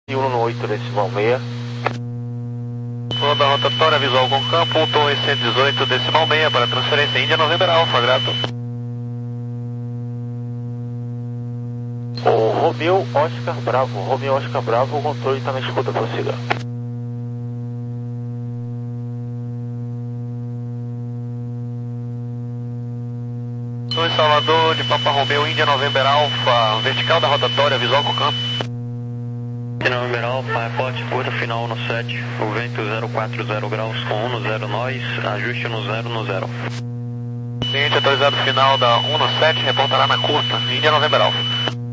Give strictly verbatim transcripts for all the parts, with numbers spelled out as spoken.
um no oito decimal meia. Toda a rotatória visual com campo, Torre cento e dezoito decimal meia para transferência Índia November Alpha, grato. O Romeu Oscar Bravo, Romeu Oscar Bravo, o controle está na escuta, prossiga. Torre Salvador de Papa Romeu, Índia November Alpha, vertical da rotatória visual com campo. November Alpha, reporte curta final no sete, o vento zero quatro zero graus com um no zero nós, ajuste no zero no zero. Cliente atualizado final da um no sete, reportará na curta, Índia November Alpha.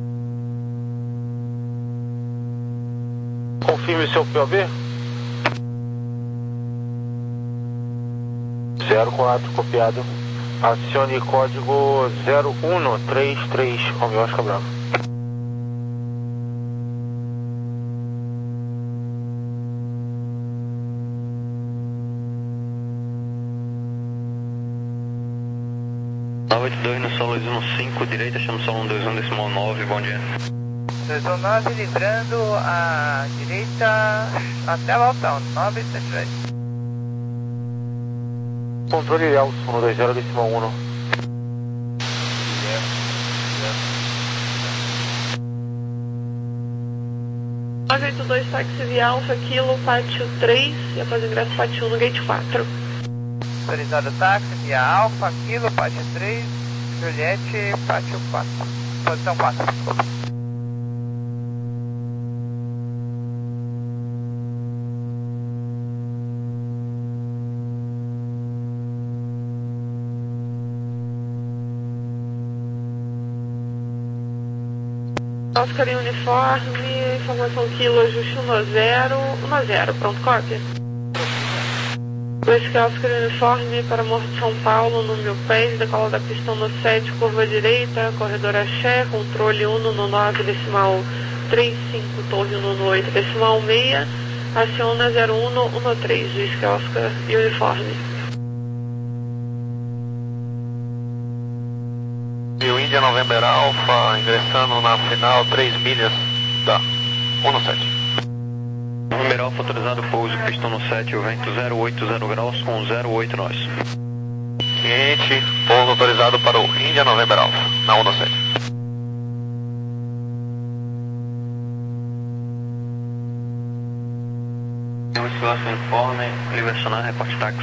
Confirme seu P O V. zero quatro, copiado. Acione código zero um três três, Romeu Oscar Bravo. nove oito dois no solo no cinco, direita, chama solo dois um decimal nove, bom dia. dois um nove, livrando a direita até a Valtão, nove sete dois. Controle Elson, um dois zero decimal um. nove oito dois, táxi via Alfa, Kilo, pátio três, e após o ingresso pátio um no gate quatro. Autorizado táxi via Alfa, Kilo, pátio três, Juliette, pátio quatro, posição quatro. Oscar em uniforme, informação Kilo, ajuste um zero, um zero, pronto, cópia. dois Oscar em uniforme para Morro de São Paulo, no mil pés, decola da pista no sete, curva direita, corredor axé, controle um no nove, decimal trinta e cinco, torre um no oito, decimal seis, aciona zero um no três, dois Oscar em uniforme. Índia November Alpha, ingressando na final três milhas da um no sete. November Alpha, autorizado pouso, pistão no sete, o vento zero oito zero graus com zero oito nós. Cliente, pouso autorizado para o Índia November Alpha, na um no sete. oito Oscar uniforme, livre sonar, reporte táxi.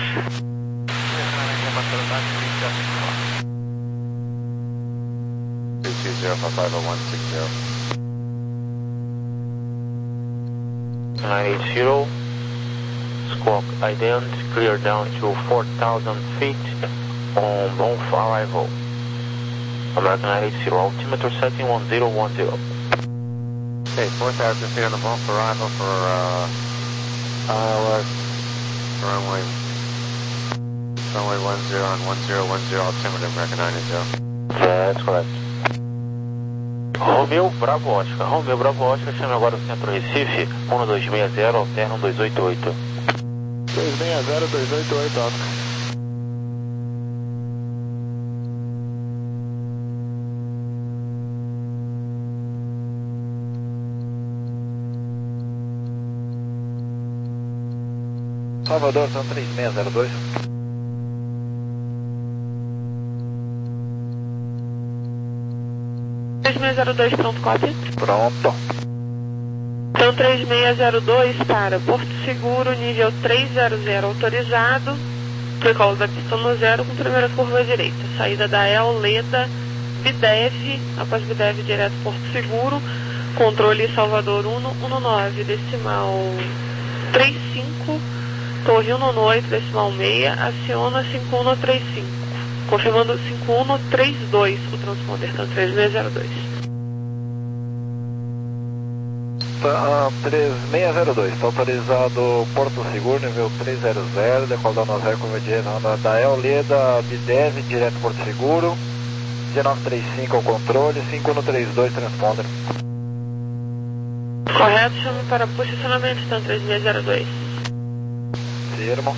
zero five five oh one six zero. nine eight zero, squawk ident, clear down to four thousand feet on both arrival. American nine eight zero, altimeter setting one zero one zero. Okay, four thousand feet on the bump arrival for uh, uh, runway, runway one zero on one zero one zero, altimeter American nine eight zero. That's correct. Romeu Bravo Oscar, Romeu Bravo Oscar, chame agora o centro Recife, um dois seis zero, alterna um dois oito oito. dois seis zero, dois oito oito, Oscar. Salvador, são três seis zero dois. três seis zero dois, pronto, cópia. Pronto. Então três seis zero dois para Porto Seguro, nível trezentos autorizado, decola da pista no zero com primeira curva à direita. Saída da El Leda, Bidev, após Bidev direto Porto Seguro, controle Salvador um um nove, decimal trinta e cinco, torre um no oito, decimal seis, aciona cinco um três cinco. Confirmando cinco um três dois, o transponder, então três seis zero dois. Tá, três seis zero dois, está autorizado Porto Seguro, nível trezentos, decola da Nova curva direita da El Leda, Bidev, direto Porto Seguro, dezenove trinta e cinco ao controle, cinco um três dois, transponder. Correto, chame para posicionamento, então três seis zero dois. Firmo.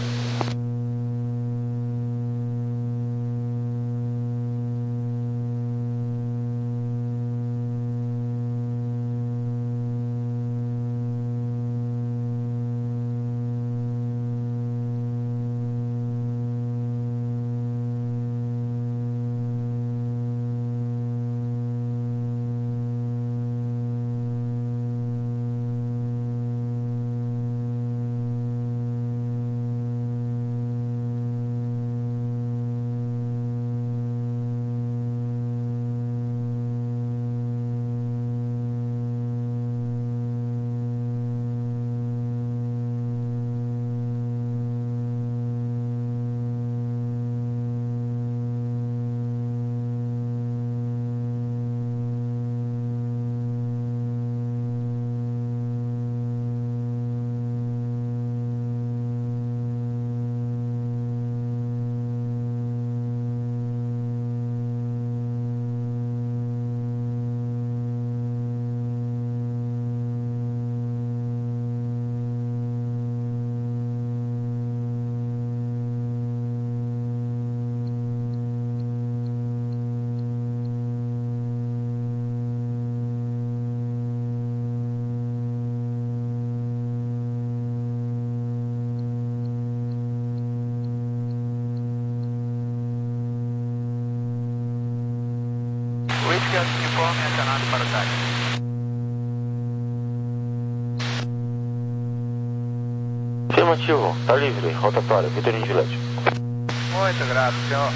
Afirmativo, tá livre, rotatória, Vitorino Juliette. Muito grato, senhor.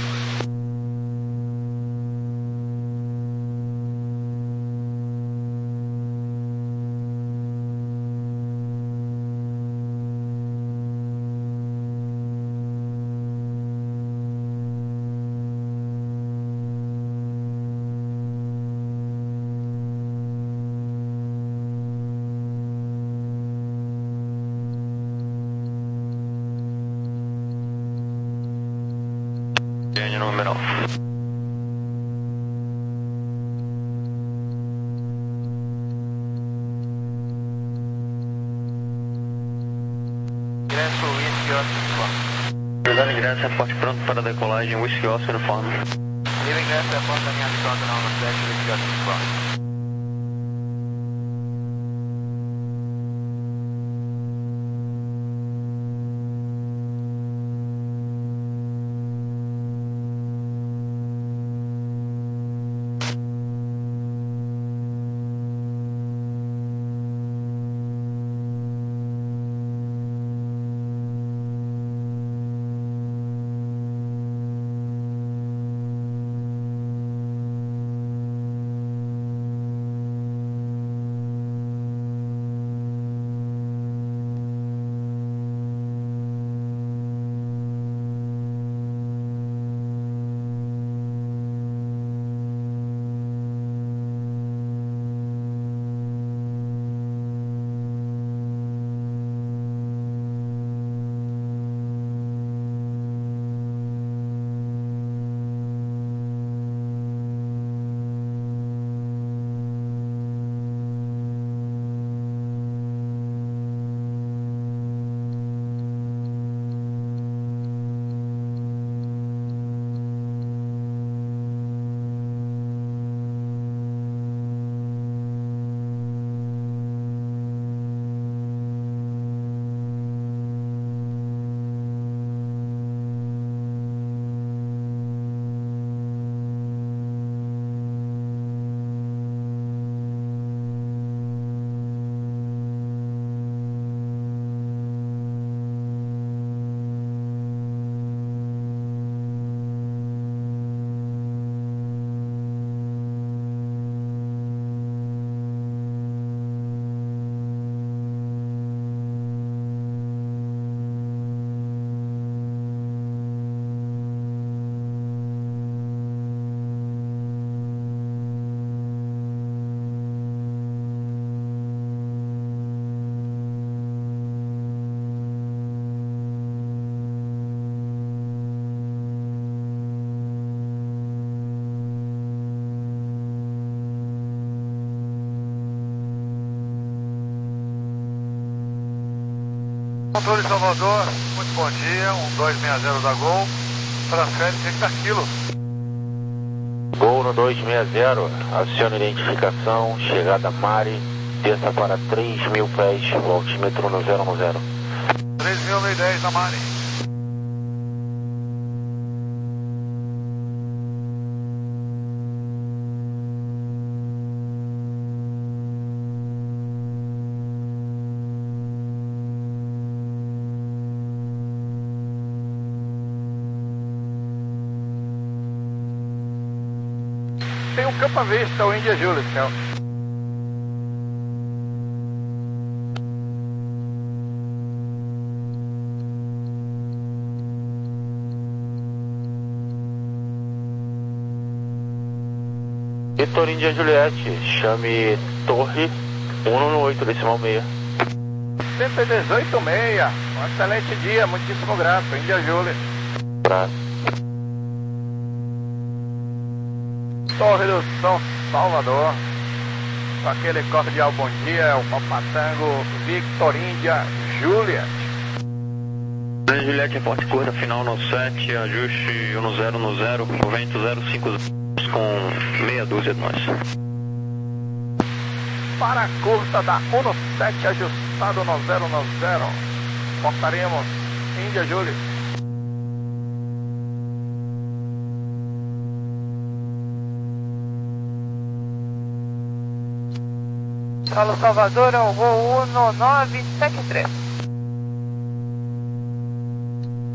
Número. Ingresso Whisky Oscar Uniforme. Verdade, ingresso, reporte pronto para decolagem, Whisky Oscar Uniforme. Livre ingresso, reporte da minha pronto na nove sete, Whisky Oscar Uniforme. Controle Salvador, muito bom dia, um dois seis zero da Gol, transfere trinta quilos. Gol no dois seis zero, aciona identificação, chegada Mari, desça para três mil pés, voltímetro no zero no zero. três mil e dez na Mari. Tem um campo à vista, o India Julius, senhor. Vitor India Juliette, chame Torre um no oito, decimal seis. cento e dezoito seis, um excelente dia, muitíssimo grato, India Julius. Abraço. Torre do São Salvador, com aquele cordial bom dia, é o Papatango Victor India Juliet. Juliette, reporte curta, final no sete, ajuste um zero no zero, vento zero cinco com meia dúzia de nós. Para a curta da um no sete, ajustado no zero no zero, portaremos India Juliet. Solo Salvador, ao voo um nove sete três.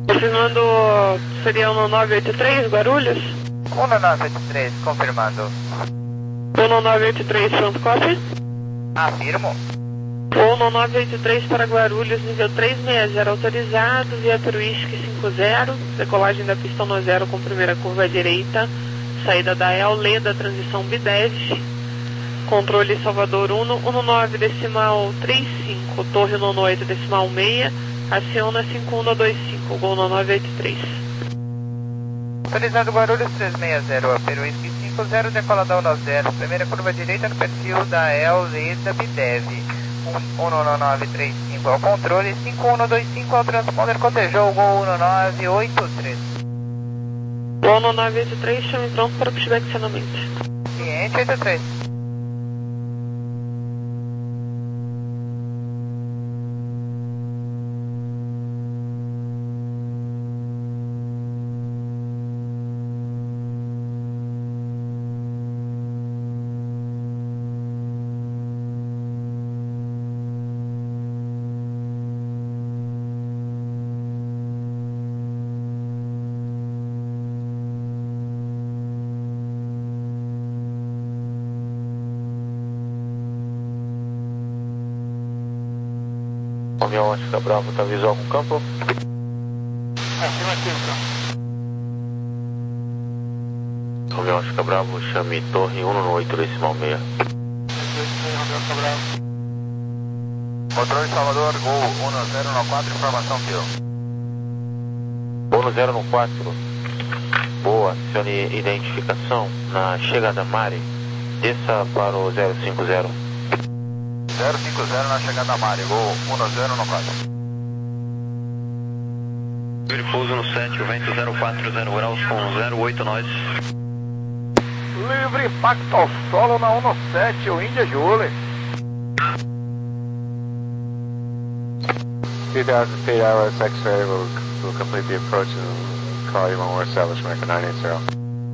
Confirmando, seria um nove oito três, Guarulhos? um nove oito três, confirmando. um nove oito três, pronto, copy. Afirmo. um nove oito três para Guarulhos, nível três seis zero autorizado, via para o Whisky cinco zero, decolagem da pista no zero com primeira curva à direita, saída da E L, Leda, transição B dez, controle Salvador um, um nove decimal trinta e cinco, torre um oito decimal seis, aciona cinco um dois cinco, Gol nove oito três. Autorizado Guarulhos três seis zero, para o Whisky cinco zero, decoladão no zero, primeira curva à direita no perfil da E L, Leda, B dez. um nove três cinco ao controle, cinco um dois cinco ao transponder, cotejou, Gol um nove oito três. Gol um nove oito três, chame pronto para pushback acionamento. Ciente oito três. Romeo Oscar Bravo, tá visual com campo? Afirmativo. Romeo Oscar Bravo, chame torre um oito decimal seis. Controle Salvador, Gol um zero nove quatro, informação Pio. um zero nove quatro, boa, acione identificação na chegada Mari, desça para o zero cinco zero. zero cinco zero na chegada Mari, Gol um zero nove quatro. Livre pouso no sete, o vento zero quatro zero graus com zero oito nós. Livre impacto ao solo na um sete, o India Julie. eight hours X-ray will, will complete the approach and call you when we're established, America nine eight zero.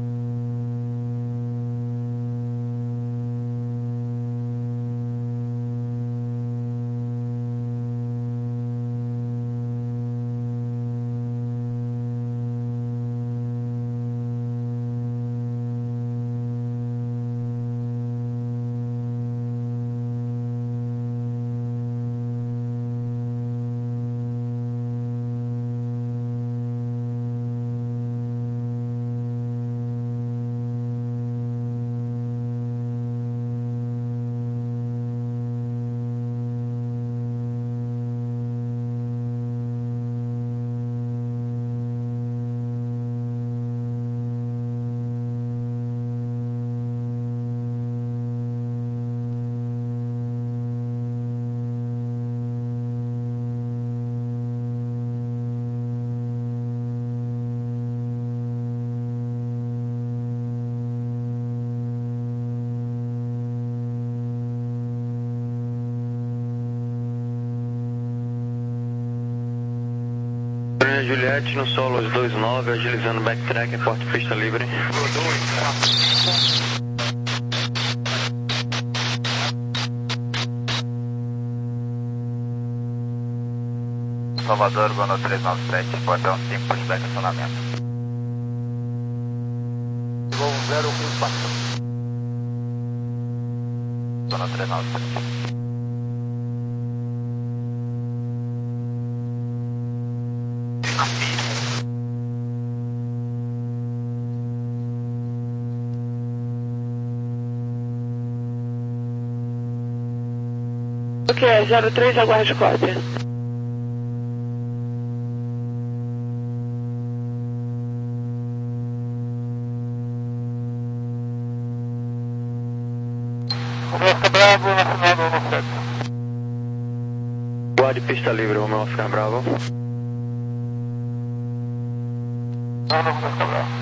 Juliette no solo os dois nove, agilizando backtrack, porta pista livre. Salvador, Gono três nove sete, portão cinco, pushback acionamento. Gol um zero um quatro. Gono três nove sete. Ok, zero três, aguarde cópia. Oscar Bravo, na final do um sete. Guarde pista livre, Romeo Oscar Bravo. Não, não, Oscar Bravo.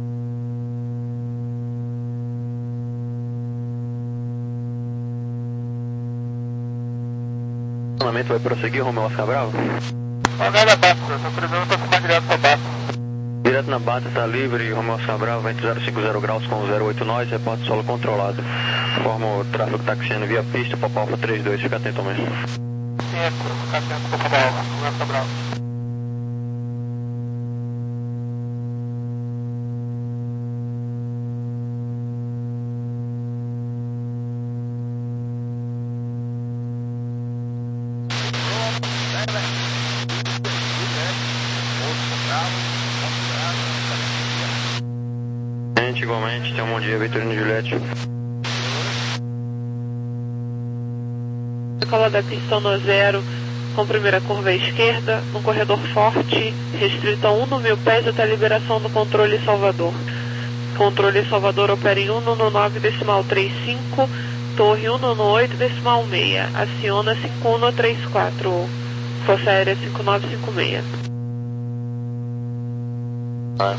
O acionamento vai prosseguir, Romeo Oscar Bravo? Mandar a bata, eu tô precisando aproximar direto pra bata. Direto na bata, está livre, Romeo Oscar Bravo, vento zero cinco zero graus com zero oito nós, reporte solo controlado. Forma o tráfego taxiando via pista, Papa Alfa trinta e dois, fica atento também. Sim, é, fica atento, Papa Alfa, Oscar Bravo. Igualmente, tenha um bom dia, Vitorino Juliette. Decola da pista no zero, com primeira curva à esquerda, no corredor forte, restrito a um no mil pés até a liberação do controle Salvador. Controle Salvador opera em um no nove decimal trinta e cinco, torre um no oito decimal seis, aciona cinco um três quatro, Força Aérea cinco nove cinco seis. Ah.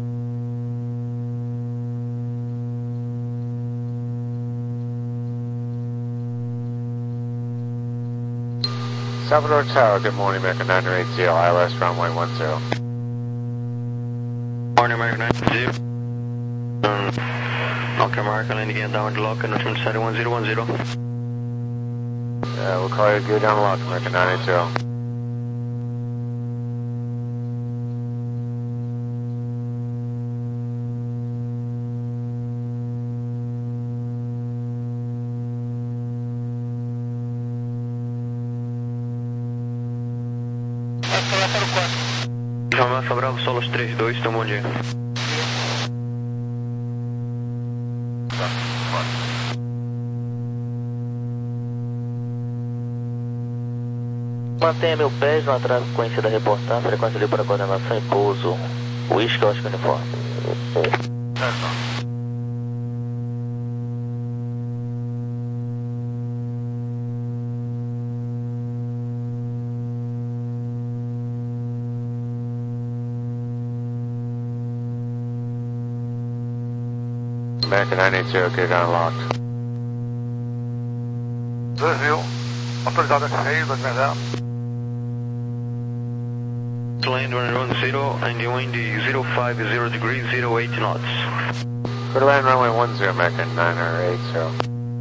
Salvador Tower, good morning, American nine eight zero, I L S runway one zero. Morning, American nine zero. Um, North American landing again down the lock and return to one zero one zero. Uh, we'll call you good down the lock, American nine eight zero. Alfa Bravo, Solos três dois, então bom dia. Mantenha mil pés na frequência da reportar, frequência ali para coordenação e pouso. Whisky, Oscar Uniforme. American nine eight zero, get unlocked. dois mil, autorizado a cheio, dois mil zero. Land one one zero and the wind is zero five zero degrees, zero eight knots. Go to land runway one zero, American nine eight zero.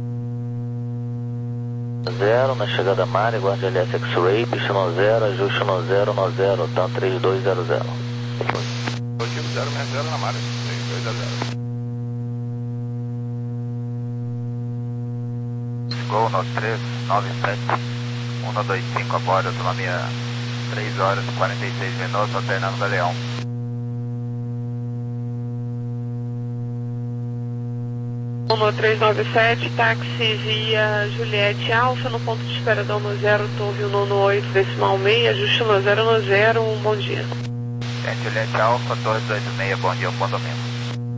Zero, na chegada Mari, guarda L S X-Ray, pista no zero, ajuste no zero, no zero, tá três dois zero zero. Positivo zero menos zero na Mari, três dois zero zero. Gol no três nove sete, um dois cinco a bordo, autonomia três horas e quarenta e seis minutos, alternando da Leão. um três nove sete, táxi via Juliette Alfa, no ponto de espera da um zero, torre um no oito decimal seis, ajuste no zero no zero, um bom dia. É, Juliette Alfa, torre dois oito seis, bom dia, um ponto mesmo.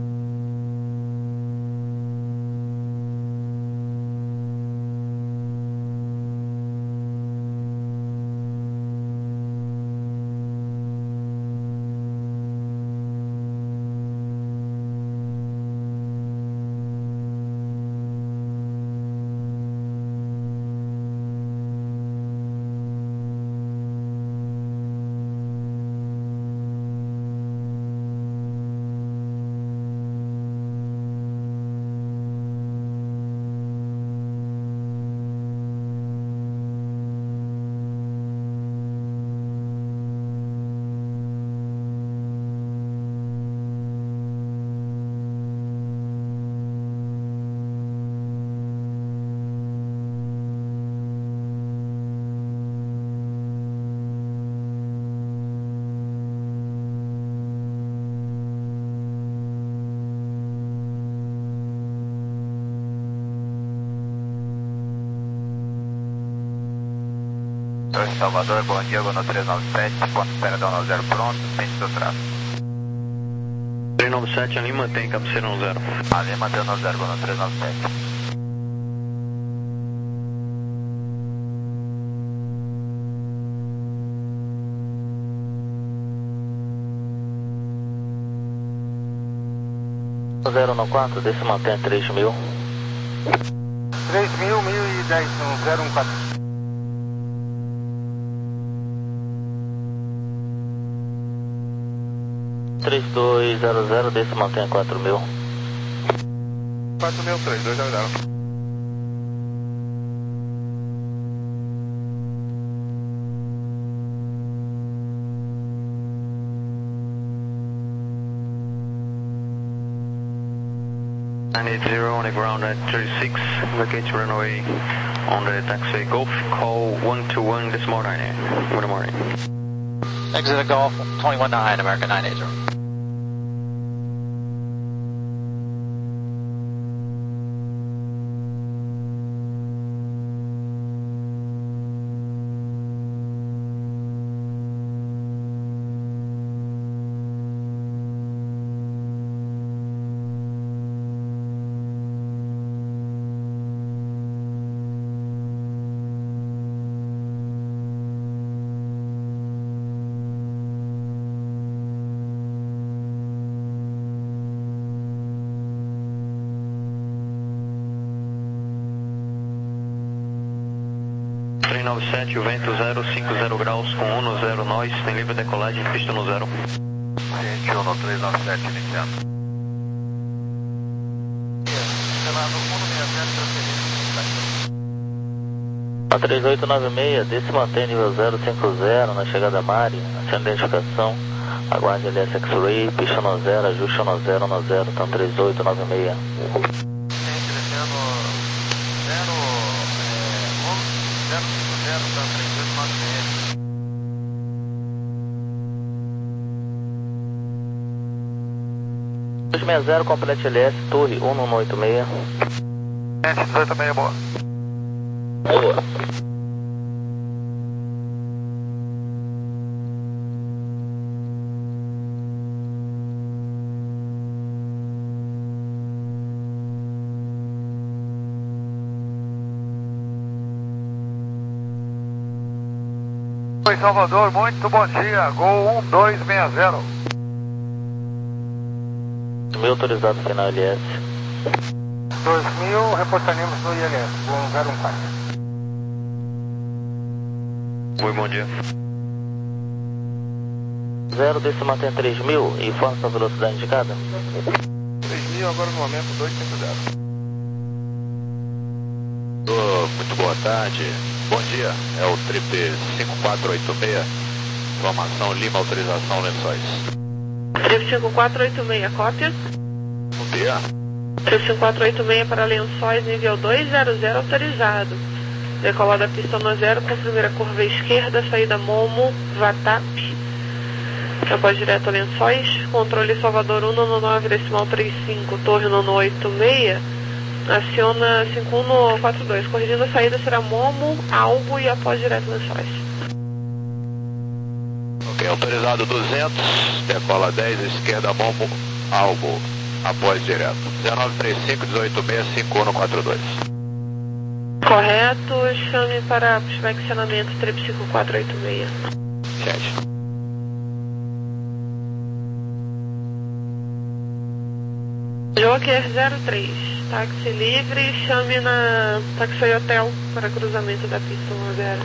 Torre Salvador, bom dia, Gono três nove sete, ponto de espera da um zero pronto, sente seu traço. três nove sete, ali mantém cabeceira um zero. Ali mantém um zero, Gono três nove sete. zero no quatro, desse mantém três mil. três mil, mil e dez, um zero um quatro. três dois zero zero, desse mantém quatro mil. quatro mil, três dois zero zero. nine eight zero on the ground at thirty-six, vacate runway on the taxiway Golf, call one two one this morning. Good morning. Exit Golf, twenty-one nine, American nine eight zero. nove sete, o vento zero cinco zero graus com um zero nós, tem livre decolagem, pista no zero. Gente, um três nove sete iniciando. A três oito nove seis, desse mantém nível zero cinco zero na chegada a Mari, sem identificação, aguarde L S X-Ray, pista no zero, ajuste no zero no zero, então três oito nove seis. dois seis zero, complete L S, torre um um oito seis. Gente, dezoito seis, boa. Boa. Oi, Salvador, muito bom dia. Gol um dois seis zero. Meu autorizado final L S. dois mil, reportaremos no I L S, um zero um quatro. Oi, bom dia. zero, desse mantém três mil e força a velocidade indicada. três mil, agora no momento dois cinco zero. Oh, muito boa tarde. Bom dia. É o trip cinco quatro oito seis. Informação Lima, autorização Lençóis. Trip cinco quatro oito seis, cópia. Bom dia. Trip cinco quatro oito seis para Lençóis, nível dois zero zero, autorizado. Decolar da pista no zero com primeira curva esquerda, saída Momo, Vatap. Após direto a Lençóis, controle Salvador um nove nove, decimal trinta e cinco, torre um oito seis. Aciona cinco um quatro dois. Corrigindo a saída será Momo, Albo e após direto Lençóis. Ok, autorizado duzentos, decola dez, esquerda Momo, Albo, após direto. zero nove três cinco, dezoito seis, cinco um quatro dois. Correto, chame para inspecionamento trip cinco quatro oito seis. Sete. Joker zero três, táxi livre, chame na Taxi Hotel para cruzamento da pista um zero.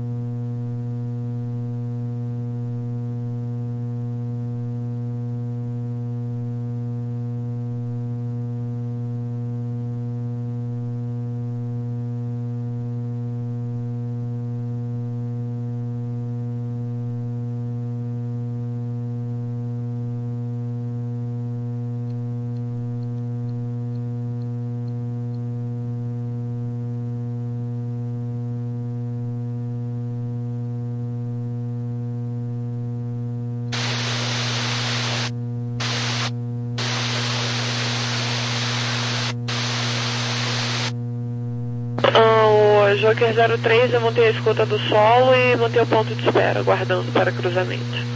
Joker zero três, eu montei a escuta do solo e montei o ponto de espera, aguardando para cruzamento.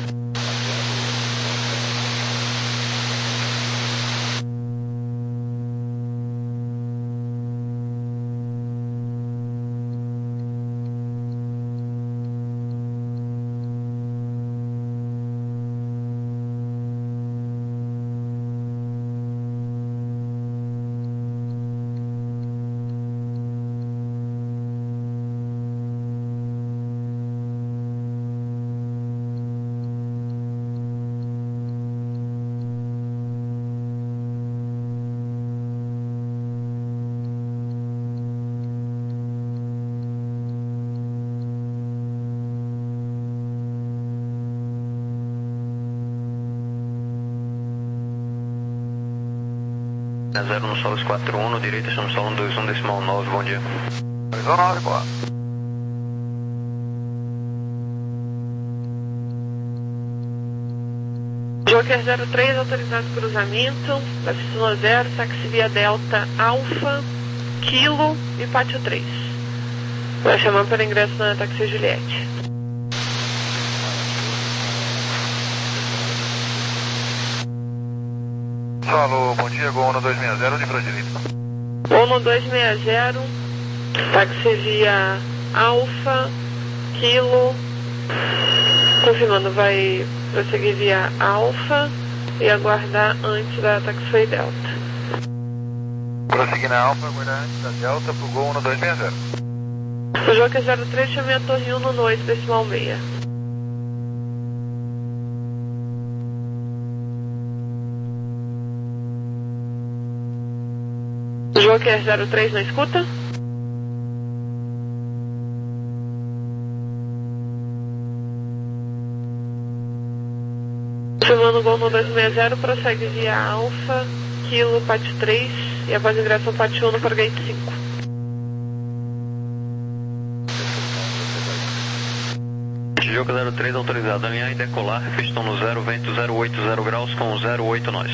zero no Solos quatro um, no direito estamos solo um dois um, decimal nove, bom dia. dois um nove, boa. Joker zero três, autorizado cruzamento, da pista no zero, táxi via Delta Alfa, Kilo e Pátio três. Vai chamar para ingresso na Taxi Juliette. Alô, bom dia, Gol um dois seis zero, livre à direita. um dois seis zero, táxi via Alfa, Kilo, confirmando, vai prosseguir via Alfa e aguardar antes da Taxi Delta. Prosseguir na Alfa, aguardar antes da Delta pro Gol um dois seis zero. Joker zero três, chamei a torre um no noite, decimal meia. Joker zero três, não escuta? Confirmando o gol no dois seis zero, prossegue via Alfa, Kilo, Pat três e após ingresso Pat um para Gate cinco. Jogo zero três autorizado, alinhar e decolar, pistão no zero, vento zero oito zero graus com zero oito nós.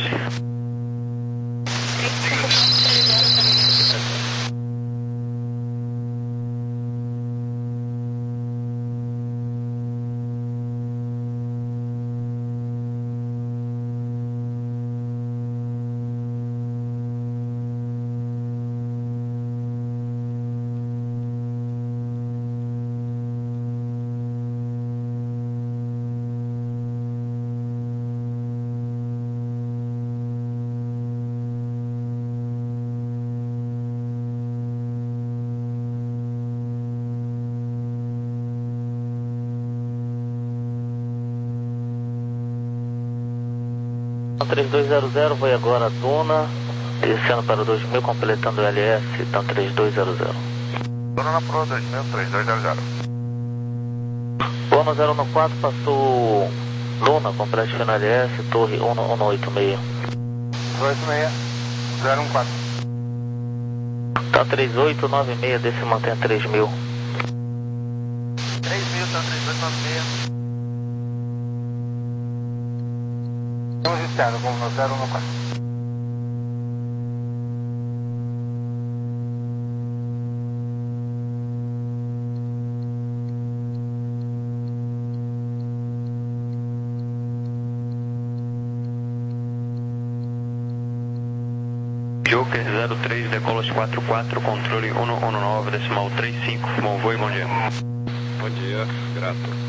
três dois zero zero, foi agora a Duna, descendo para dois mil, completando o L S, então três dois zero zero. Duna na Pro dois mil, três dois zero zero. Luna zero um quatro, passou Luna, complete final L S, torre um um oito seis. dois seis zero um quatro. Tá três oito nove seis, desse mantém três mil. três mil, tá três oito nove seis. Estamos externo, vamos no zero um quatro. Joker zero três, decolas quatro quatro, controle um um nove, decimal três cinco, bom voo e bom dia. Bom dia, grato.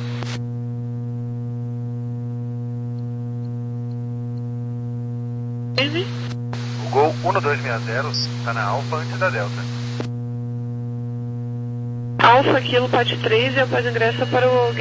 O Gol um dois seis zero está na Alfa antes da Delta. Alfa, Kilo, Pat três e após ingresso para o